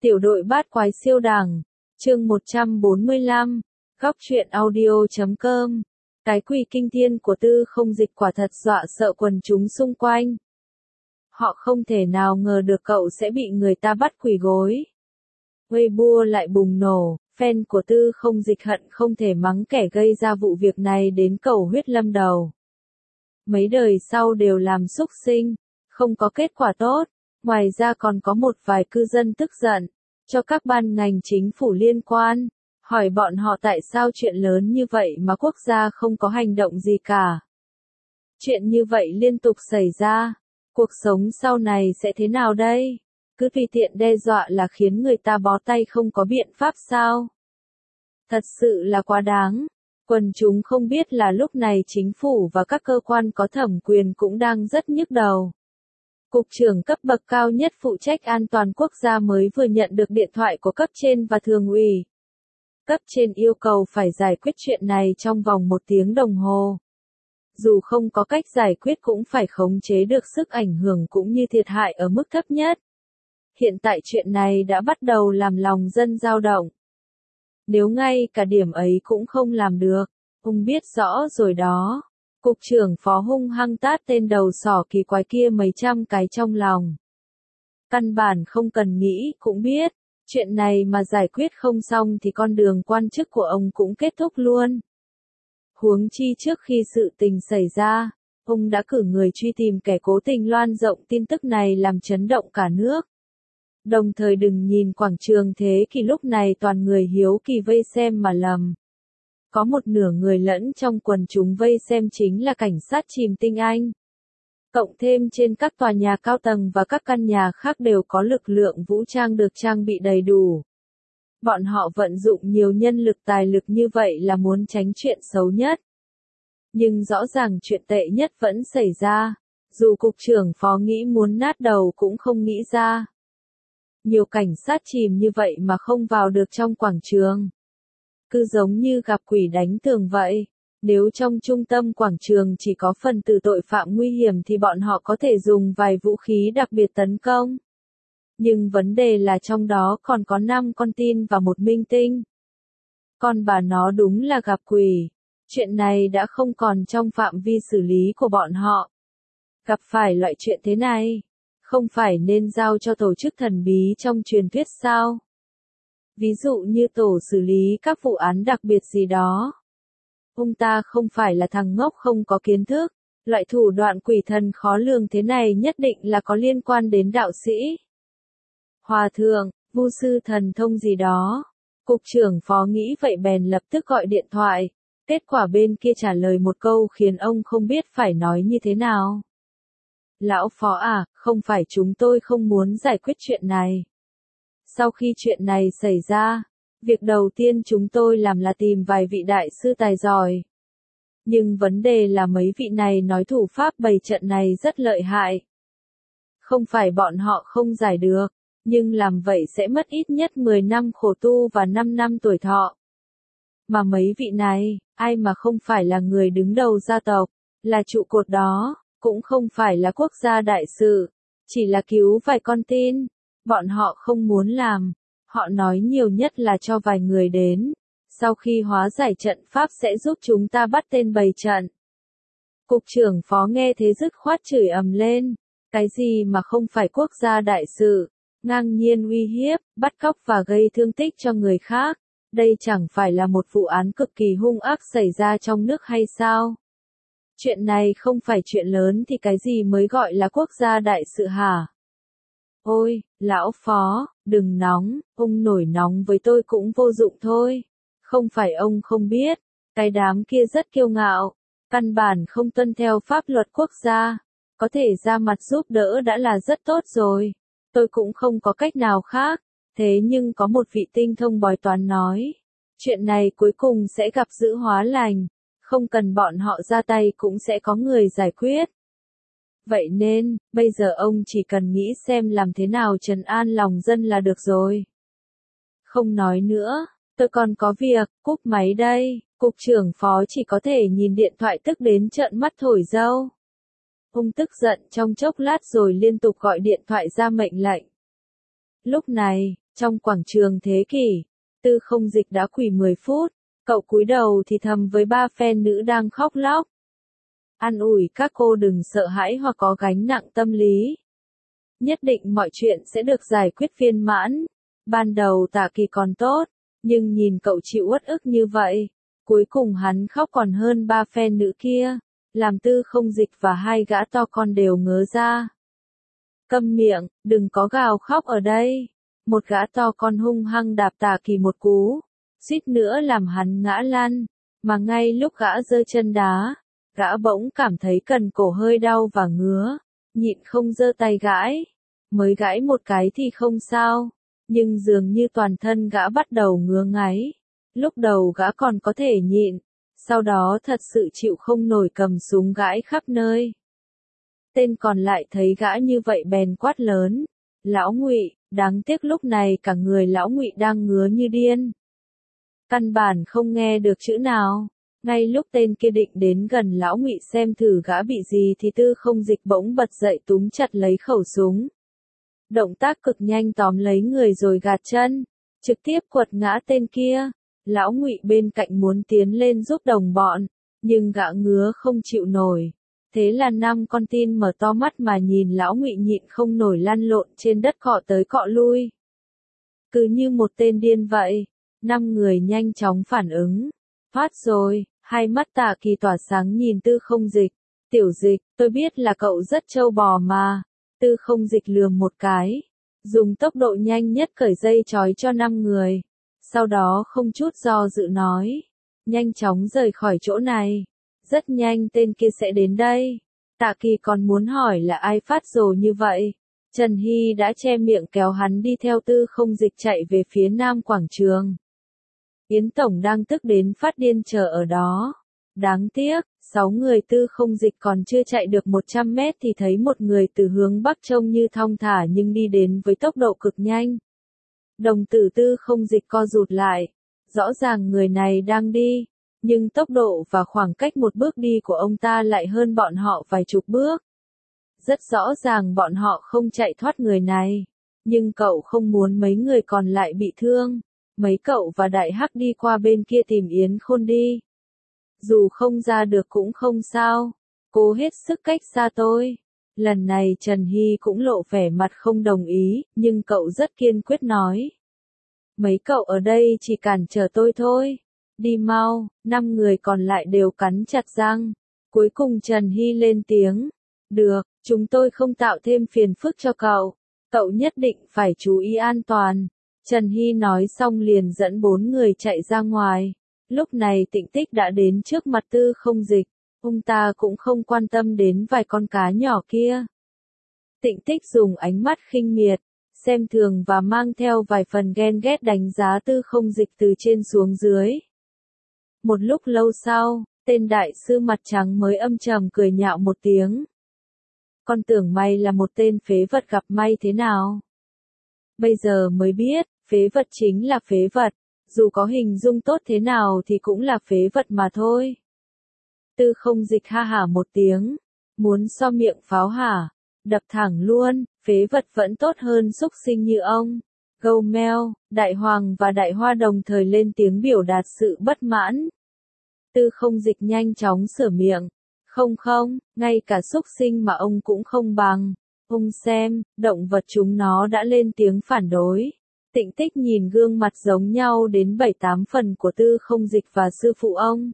Tiểu đội bát quái siêu đẳng, chương 145, góc truyện audio.com. Cái quỷ kinh thiên của Tư Không Dịch quả thật dọa sợ quần chúng xung quanh. Họ không thể nào ngờ được cậu sẽ bị người ta bắt quỳ gối. Weibo lại bùng nổ, fan của Tư Không Dịch hận không thể mắng kẻ gây ra vụ việc này đến cầu huyết lâm đầu. Mấy đời sau đều làm xúc sinh, không có kết quả tốt. Ngoài ra còn có một vài cư dân tức giận, cho các ban ngành chính phủ liên quan, hỏi bọn họ tại sao chuyện lớn như vậy mà quốc gia không có hành động gì cả. Chuyện như vậy liên tục xảy ra, cuộc sống sau này sẽ thế nào đây? Cứ tùy tiện đe dọa là khiến người ta bó tay không có biện pháp sao? Thật sự là quá đáng. Quần chúng không biết là lúc này chính phủ và các cơ quan có thẩm quyền cũng đang rất nhức đầu. Cục trưởng cấp bậc cao nhất phụ trách an toàn quốc gia mới vừa nhận được điện thoại của cấp trên và thường ủy. Cấp trên yêu cầu phải giải quyết chuyện này trong vòng 1 tiếng đồng hồ. Dù không có cách giải quyết cũng phải khống chế được sức ảnh hưởng cũng như thiệt hại ở mức thấp nhất. Hiện tại chuyện này đã bắt đầu làm lòng dân dao động. Nếu ngay cả điểm ấy cũng không làm được, ông biết rõ rồi đó. Cục trưởng phó hung hăng tát tên đầu sỏ kỳ quái kia mấy trăm cái trong lòng. Căn bản không cần nghĩ cũng biết, chuyện này mà giải quyết không xong thì con đường quan chức của ông cũng kết thúc luôn. Huống chi trước khi sự tình xảy ra, ông đã cử người truy tìm kẻ cố tình loan rộng tin tức này làm chấn động cả nước. Đồng thời đừng nhìn quảng trường Thế Kỷ lúc này toàn người hiếu kỳ vây xem mà lầm. Có một nửa người lẫn trong quần chúng vây xem chính là cảnh sát chìm tinh Anh. Cộng thêm trên các tòa nhà cao tầng và các căn nhà khác đều có lực lượng vũ trang được trang bị đầy đủ. Bọn họ vận dụng nhiều nhân lực tài lực như vậy là muốn tránh chuyện xấu nhất. Nhưng rõ ràng chuyện tệ nhất vẫn xảy ra, dù cục trưởng phó nghĩ muốn nát đầu cũng không nghĩ ra. Nhiều cảnh sát chìm như vậy mà không vào được trong quảng trường. Cứ giống như gặp quỷ đánh tường vậy. Nếu trong trung tâm quảng trường chỉ có phần tử tội phạm nguy hiểm thì bọn họ có thể dùng vài vũ khí đặc biệt tấn công. Nhưng vấn đề là trong đó còn có 5 con tin và một minh tinh. Con bà nó đúng là gặp quỷ. Chuyện này đã không còn trong phạm vi xử lý của bọn họ. Gặp phải loại chuyện thế này, không phải nên giao cho tổ chức thần bí trong truyền thuyết sao? Ví dụ như tổ xử lý các vụ án đặc biệt gì đó. Ông ta không phải là thằng ngốc không có kiến thức, loại thủ đoạn quỷ thần khó lường thế này nhất định là có liên quan đến đạo sĩ. Hòa thượng, vu sư thần thông gì đó. Cục trưởng phó nghĩ vậy bèn lập tức gọi điện thoại. Kết quả bên kia trả lời một câu khiến ông không biết phải nói như thế nào. Lão phó à, không phải chúng tôi không muốn giải quyết chuyện này. Sau khi chuyện này xảy ra, việc đầu tiên chúng tôi làm là tìm vài vị đại sư tài giỏi. Nhưng vấn đề là mấy vị này nói thủ pháp bày trận này rất lợi hại. Không phải bọn họ không giải được, nhưng làm vậy sẽ mất ít nhất 10 năm khổ tu và 5 năm tuổi thọ. Mà mấy vị này, ai mà không phải là người đứng đầu gia tộc, là trụ cột đó, cũng không phải là quốc gia đại sự, chỉ là cứu vài con tin. Bọn họ không muốn làm, họ nói nhiều nhất là cho vài người đến, sau khi hóa giải trận pháp sẽ giúp chúng ta bắt tên bày trận. Cục trưởng phó nghe thế dứt khoát chửi ầm lên, cái gì mà không phải quốc gia đại sự, ngang nhiên uy hiếp, bắt cóc và gây thương tích cho người khác, đây chẳng phải là một vụ án cực kỳ hung ác xảy ra trong nước hay sao? Chuyện này không phải chuyện lớn thì cái gì mới gọi là quốc gia đại sự hả? Ôi, lão phó, đừng nóng, ông nổi nóng với tôi cũng vô dụng thôi. Không phải ông không biết, cái đám kia rất kiêu ngạo, căn bản không tuân theo pháp luật quốc gia, có thể ra mặt giúp đỡ đã là rất tốt rồi. Tôi cũng không có cách nào khác, thế nhưng có một vị tinh thông bói toán nói, chuyện này cuối cùng sẽ gặp dữ hóa lành, không cần bọn họ ra tay cũng sẽ có người giải quyết. Vậy nên, bây giờ ông chỉ cần nghĩ xem làm thế nào trấn an lòng dân là được rồi. Không nói nữa, tôi còn có việc, cúp máy đây. Cục trưởng phó chỉ có thể nhìn điện thoại tức đến trợn mắt thổi dâu. Ông tức giận trong chốc lát rồi liên tục gọi điện thoại ra mệnh lệnh. Lúc này, Trong quảng trường thế kỷ, Tư Không Dịch đã quỳ 10 phút, cậu cúi đầu thì thầm với ba fan nữ đang khóc lóc. An ủi các cô đừng sợ hãi hoặc có gánh nặng tâm lý. Nhất định mọi chuyện sẽ được giải quyết viên mãn. Ban đầu Tạ Kỳ còn tốt, nhưng nhìn cậu chịu uất ức như vậy, cuối cùng hắn khóc còn hơn ba fan nữ kia, làm Tư Không Dịch và hai gã to con đều ngớ ra. Câm miệng, đừng có gào khóc ở đây. Một gã to con hung hăng đạp Tạ Kỳ một cú, suýt nữa làm hắn ngã lăn, mà ngay lúc gã giơ chân đá, gã bỗng cảm thấy cần cổ hơi đau và ngứa, nhịn không giơ tay gãi, mới gãi một cái thì không sao, nhưng dường như toàn thân gã bắt đầu ngứa ngáy. Lúc đầu gã còn có thể nhịn, sau đó thật sự chịu không nổi cầm súng gãi khắp nơi. Tên còn lại thấy gã như vậy bèn quát lớn, lão Ngụy, đáng tiếc lúc này cả người lão Ngụy đang ngứa như điên. Căn bản không nghe được chữ nào. Ngay lúc tên kia định đến gần lão Ngụy xem thử gã bị gì thì Tư Không Dịch bỗng bật dậy túm chặt lấy khẩu súng. Động tác cực nhanh tóm lấy người rồi gạt chân, trực tiếp quật ngã tên kia. Lão Ngụy bên cạnh muốn tiến lên giúp đồng bọn, nhưng gã ngứa không chịu nổi. Thế là 5 con tin mở to mắt mà nhìn lão Ngụy nhịn không nổi lăn lộn trên đất cọ tới cọ lui. Cứ như một tên điên vậy, 5 người nhanh chóng phản ứng. Phát rồi, hai mắt Tạ Kỳ tỏa sáng nhìn Tư Không Dịch. Tiểu Dịch, tôi biết là cậu rất trâu bò mà. Tư Không Dịch lườm một cái, dùng tốc độ nhanh nhất cởi dây trói cho 5 người. Sau đó không chút do dự nói, nhanh chóng rời khỏi chỗ này. Rất nhanh tên kia sẽ đến đây. Tạ Kỳ còn muốn hỏi là ai phát rồ như vậy. Trần Hy đã che miệng kéo hắn đi theo Tư Không Dịch chạy về phía nam quảng trường. Yến Tổng đang tức đến phát điên chờ ở đó. Đáng tiếc, 6 người Tư Không Dịch còn chưa chạy được 100 mét thì thấy một người từ hướng bắc trông như thong thả nhưng đi đến với tốc độ cực nhanh. Đồng tử Tư Không Dịch co rụt lại. Rõ ràng người này đang đi, nhưng tốc độ và khoảng cách một bước đi của ông ta lại hơn bọn họ vài chục bước. Rất rõ ràng bọn họ không chạy thoát người này. Nhưng cậu không muốn mấy người còn lại bị thương. Mấy cậu và Đại Hắc đi qua bên kia tìm Yến Khôn đi. Dù không ra được cũng không sao. Cố hết sức cách xa tôi. Lần này Trần Hy cũng lộ vẻ mặt không đồng ý, nhưng cậu rất kiên quyết nói. Mấy cậu ở đây chỉ cản trở tôi thôi. Đi mau, 5 người còn lại đều cắn chặt răng. Cuối cùng Trần Hy lên tiếng. Được, chúng tôi không tạo thêm phiền phức cho cậu. Cậu nhất định phải chú ý an toàn. Trần Hy nói xong liền dẫn 4 người chạy ra ngoài. Lúc này Tịnh Tích đã đến trước mặt Tư Không Dịch. Ông ta cũng không quan tâm đến vài con cá nhỏ kia. Tịnh Tích dùng ánh mắt khinh miệt, xem thường và mang theo vài phần ghen ghét đánh giá Tư Không Dịch từ trên xuống dưới. Một lúc lâu sau, tên đại sư mặt trắng mới âm trầm cười nhạo một tiếng. Con tưởng mày là một tên phế vật gặp may thế nào? Bây giờ mới biết, phế vật chính là phế vật, dù có hình dung tốt thế nào thì cũng là phế vật mà thôi. Tư Không Dịch ha hả một tiếng, muốn so miệng pháo hả, đập thẳng luôn, phế vật vẫn tốt hơn xúc sinh như ông. Gâu meo, Đại Hoàng và Đại Hoa đồng thời lên tiếng biểu đạt sự bất mãn. Tư Không Dịch nhanh chóng sửa miệng. Không, ngay cả xúc sinh mà ông cũng không bằng. Ông xem, động vật chúng nó đã lên tiếng phản đối. Tịnh Tích nhìn gương mặt giống nhau đến 7-8 phần của Tư Không Dịch và sư phụ ông.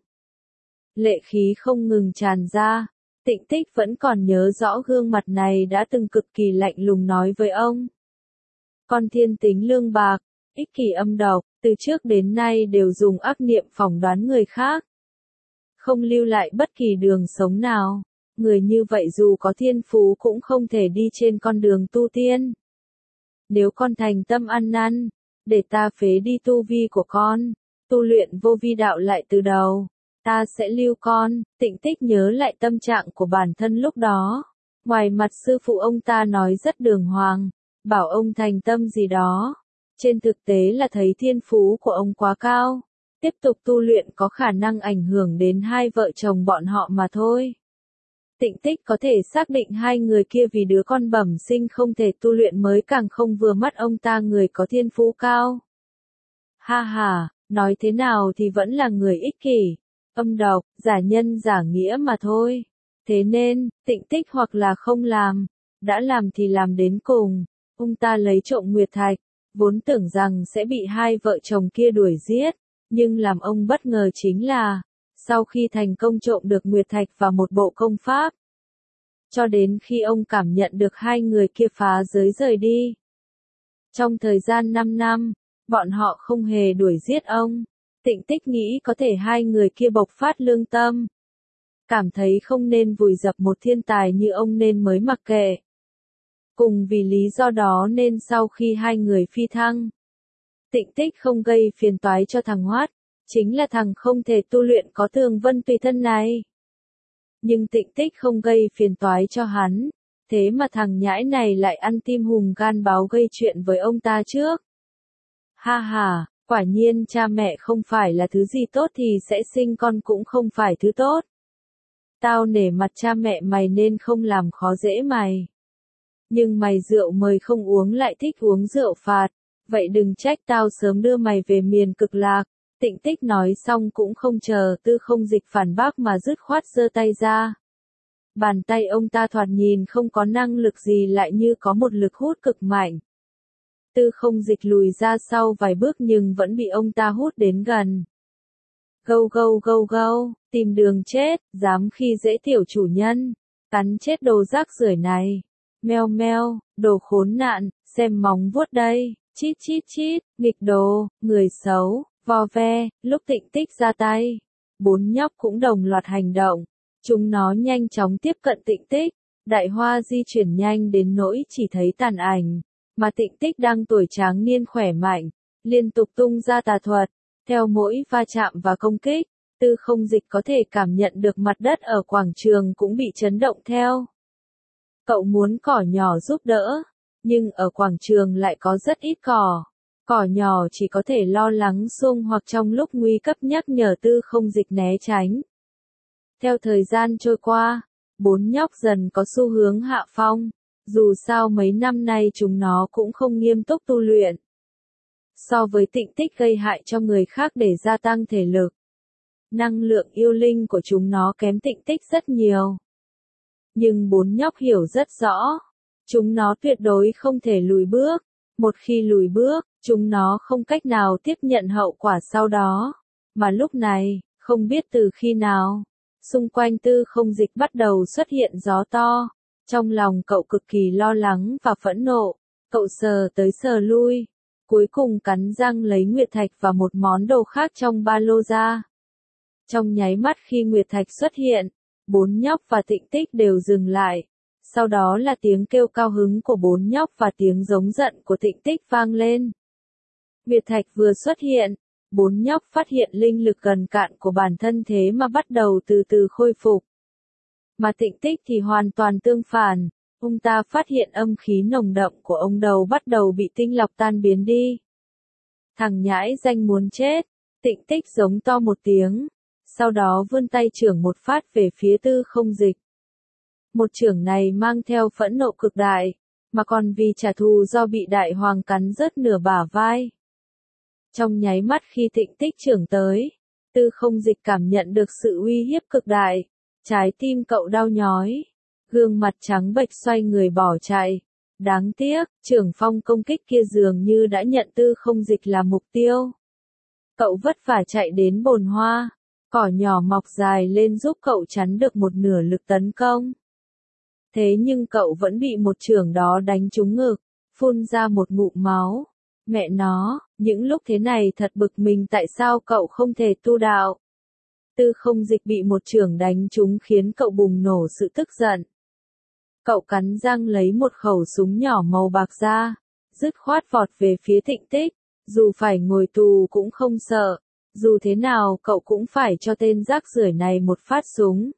Lệ khí không ngừng tràn ra. Tịnh Tích vẫn còn nhớ rõ gương mặt này đã từng cực kỳ lạnh lùng nói với ông. Con thiên tính lương bạc, ích kỷ âm độc, từ trước đến nay đều dùng ác niệm phỏng đoán người khác. Không lưu lại bất kỳ đường sống nào. Người như vậy dù có thiên phú cũng không thể đi trên con đường tu tiên. Nếu con thành tâm ăn năn, để ta phế đi tu vi của con, tu luyện vô vi đạo lại từ đầu, ta sẽ lưu con. Tịnh Tích nhớ lại tâm trạng của bản thân lúc đó. Ngoài mặt sư phụ ông ta nói rất đường hoàng, bảo ông thành tâm gì đó. Trên thực tế là thấy thiên phú của ông quá cao. Tiếp tục tu luyện có khả năng ảnh hưởng đến hai vợ chồng bọn họ mà thôi. Tịnh Tích có thể xác định hai người kia vì đứa con bẩm sinh không thể tu luyện mới càng không vừa mắt ông ta người có thiên phú cao. Ha ha, nói thế nào thì vẫn là người ích kỷ, âm độc, giả nhân giả nghĩa mà thôi. Thế nên, Tịnh Tích hoặc là không làm, đã làm thì làm đến cùng. Ông ta lấy trộm Nguyệt Thạch, vốn tưởng rằng sẽ bị hai vợ chồng kia đuổi giết, nhưng làm ông bất ngờ chính là, sau khi thành công trộm được Nguyệt Thạch và một bộ công pháp, cho đến khi ông cảm nhận được hai người kia phá giới rời đi. Trong thời gian 5 năm, bọn họ không hề đuổi giết ông. Tịnh Tích nghĩ có thể hai người kia bộc phát lương tâm, cảm thấy không nên vùi dập một thiên tài như ông nên mới mặc kệ. Cùng vì lý do đó nên sau khi hai người phi thăng, Tịnh Tích không gây phiền toái cho thằng Hoát, chính là thằng không thể tu luyện có tường vân tùy thân này. Nhưng Tịnh Tích không gây phiền toái cho hắn, thế mà thằng nhãi này lại ăn tim hùm gan báo gây chuyện với ông ta trước. Ha ha, quả nhiên cha mẹ không phải là thứ gì tốt thì sẽ sinh con cũng không phải thứ tốt. Tao nể mặt cha mẹ mày nên không làm khó dễ mày. Nhưng mày rượu mời không uống lại thích uống rượu phạt, vậy đừng trách tao sớm đưa mày về miền cực lạc. Tịnh Tích nói xong cũng không chờ Tư Không Dịch phản bác mà dứt khoát giơ tay ra. Bàn tay ông ta thoạt nhìn không có năng lực gì lại như có một lực hút cực mạnh. Tư Không Dịch lùi ra sau vài bước nhưng vẫn bị ông ta hút đến gần. Gâu gâu gâu gâu, tìm đường chết, dám khi dễ tiểu chủ nhân, cắn chết đồ rác rưởi này. Meo meo, đồ khốn nạn, xem móng vuốt đây, chít chít chít, nghịch đồ, người xấu, vo ve. Lúc Tịnh Tích ra tay, bốn nhóc cũng đồng loạt hành động. Chúng nó nhanh chóng tiếp cận Tịnh Tích, đại hoa di chuyển nhanh đến nỗi chỉ thấy tàn ảnh, mà Tịnh Tích đang tuổi tráng niên khỏe mạnh, liên tục tung ra tà thuật. Theo mỗi va chạm và công kích, Tư Không Dịch có thể cảm nhận được mặt đất ở quảng trường cũng bị chấn động theo. Cậu muốn cỏ nhỏ giúp đỡ, nhưng ở quảng trường lại có rất ít cỏ. Cỏ nhỏ chỉ có thể lo lắng xung hoặc trong lúc nguy cấp nhắc nhở Tư Không Dịch né tránh. Theo thời gian trôi qua, bốn nhóc dần có xu hướng hạ phong, dù sao mấy năm nay chúng nó cũng không nghiêm túc tu luyện. So với Tịnh Tích gây hại cho người khác để gia tăng thể lực, năng lượng yêu linh của chúng nó kém Tịnh Tích rất nhiều. Nhưng bốn nhóc hiểu rất rõ, chúng nó tuyệt đối không thể lùi bước, một khi lùi bước, chúng nó không cách nào tiếp nhận hậu quả sau đó. Mà lúc này, không biết từ khi nào, xung quanh Tư Không Dịch bắt đầu xuất hiện gió to. Trong lòng cậu cực kỳ lo lắng và phẫn nộ, cậu sờ tới sờ lui, cuối cùng cắn răng lấy Nguyệt Thạch và một món đồ khác trong ba lô ra. Trong nháy mắt khi Nguyệt Thạch xuất hiện, bốn nhóc và Tịnh Tích đều dừng lại. Sau đó là tiếng kêu cao hứng của bốn nhóc và tiếng giống giận của Tịnh Tích vang lên. Nguyệt Thạch vừa xuất hiện, bốn nhóc phát hiện linh lực gần cạn của bản thân thế mà bắt đầu từ từ khôi phục. Mà Tịnh Tích thì hoàn toàn tương phản, ông ta phát hiện âm khí nồng đậm của ông đầu bắt đầu bị tinh lọc tan biến đi. Thằng nhãi danh muốn chết, Tịnh Tích giống to một tiếng, sau đó vươn tay chưởng một phát về phía Tư Không Dịch. Một chưởng này mang theo phẫn nộ cực đại, mà còn vì trả thù do bị đại hoàng cắn rớt nửa bả vai. Trong nháy mắt khi Tịnh Tích chưởng tới, Tư Không Dịch cảm nhận được sự uy hiếp cực đại, trái tim cậu đau nhói, gương mặt trắng bệch xoay người bỏ chạy. Đáng tiếc, chưởng phong công kích kia dường như đã nhận Tư Không Dịch là mục tiêu. Cậu vất vả chạy đến bồn hoa, cỏ nhỏ mọc dài lên giúp cậu chắn được một nửa lực tấn công. Thế nhưng cậu vẫn bị một chưởng đó đánh trúng ngực, phun ra một ngụm máu. Mẹ nó, những lúc thế này thật bực mình tại sao cậu không thể tu đạo. Tư Không Dịch bị một chưởng đánh trúng khiến cậu bùng nổ sự tức giận. Cậu cắn răng lấy một khẩu súng nhỏ màu bạc ra, dứt khoát vọt về phía Tịnh Tích, dù phải ngồi tù cũng không sợ, dù thế nào cậu cũng phải cho tên rác rưởi này một phát súng.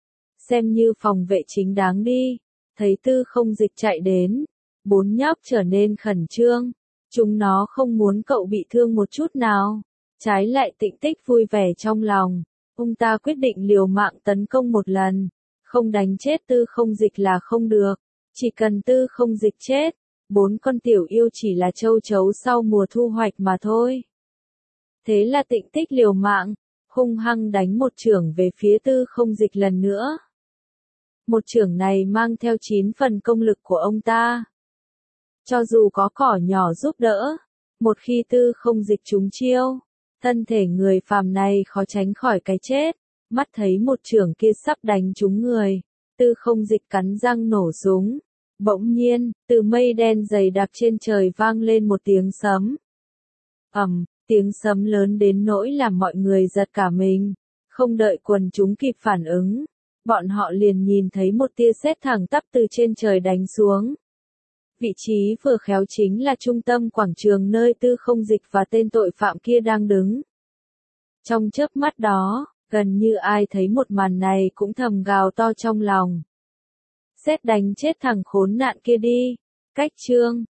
Xem như phòng vệ chính đáng đi. Thấy Tư Không Dịch chạy đến, bốn nhóc trở nên khẩn trương, chúng nó không muốn cậu bị thương một chút nào. Trái lại Tịnh Tích vui vẻ trong lòng, ông ta quyết định liều mạng tấn công một lần. Không đánh chết Tư Không Dịch là không được. Chỉ cần Tư Không Dịch chết, 4 con tiểu yêu chỉ là châu chấu sau mùa thu hoạch mà thôi. Thế là Tịnh Tích liều mạng, hung hăng đánh một chưởng về phía Tư Không Dịch lần nữa. Một chưởng này mang theo 9 phần công lực của ông ta. Cho dù có cỏ nhỏ giúp đỡ, một khi Tư Không Dịch trúng chiêu, thân thể người phàm này khó tránh khỏi cái chết. Mắt thấy một chưởng kia sắp đánh trúng người, Tư Không Dịch cắn răng nổ súng. Bỗng nhiên, từ mây đen dày đặc trên trời vang lên một tiếng sấm. Tiếng sấm lớn đến nỗi làm mọi người giật cả mình. Không đợi quần chúng kịp phản ứng, bọn họ liền nhìn thấy một tia sét thẳng tắp từ trên trời đánh xuống. Vị trí vừa khéo chính là trung tâm quảng trường nơi Tư Không Dịch và tên tội phạm kia đang đứng. Trong chớp mắt đó, gần như ai thấy một màn này cũng thầm gào to trong lòng. Sét đánh chết thằng khốn nạn kia đi. Cách chương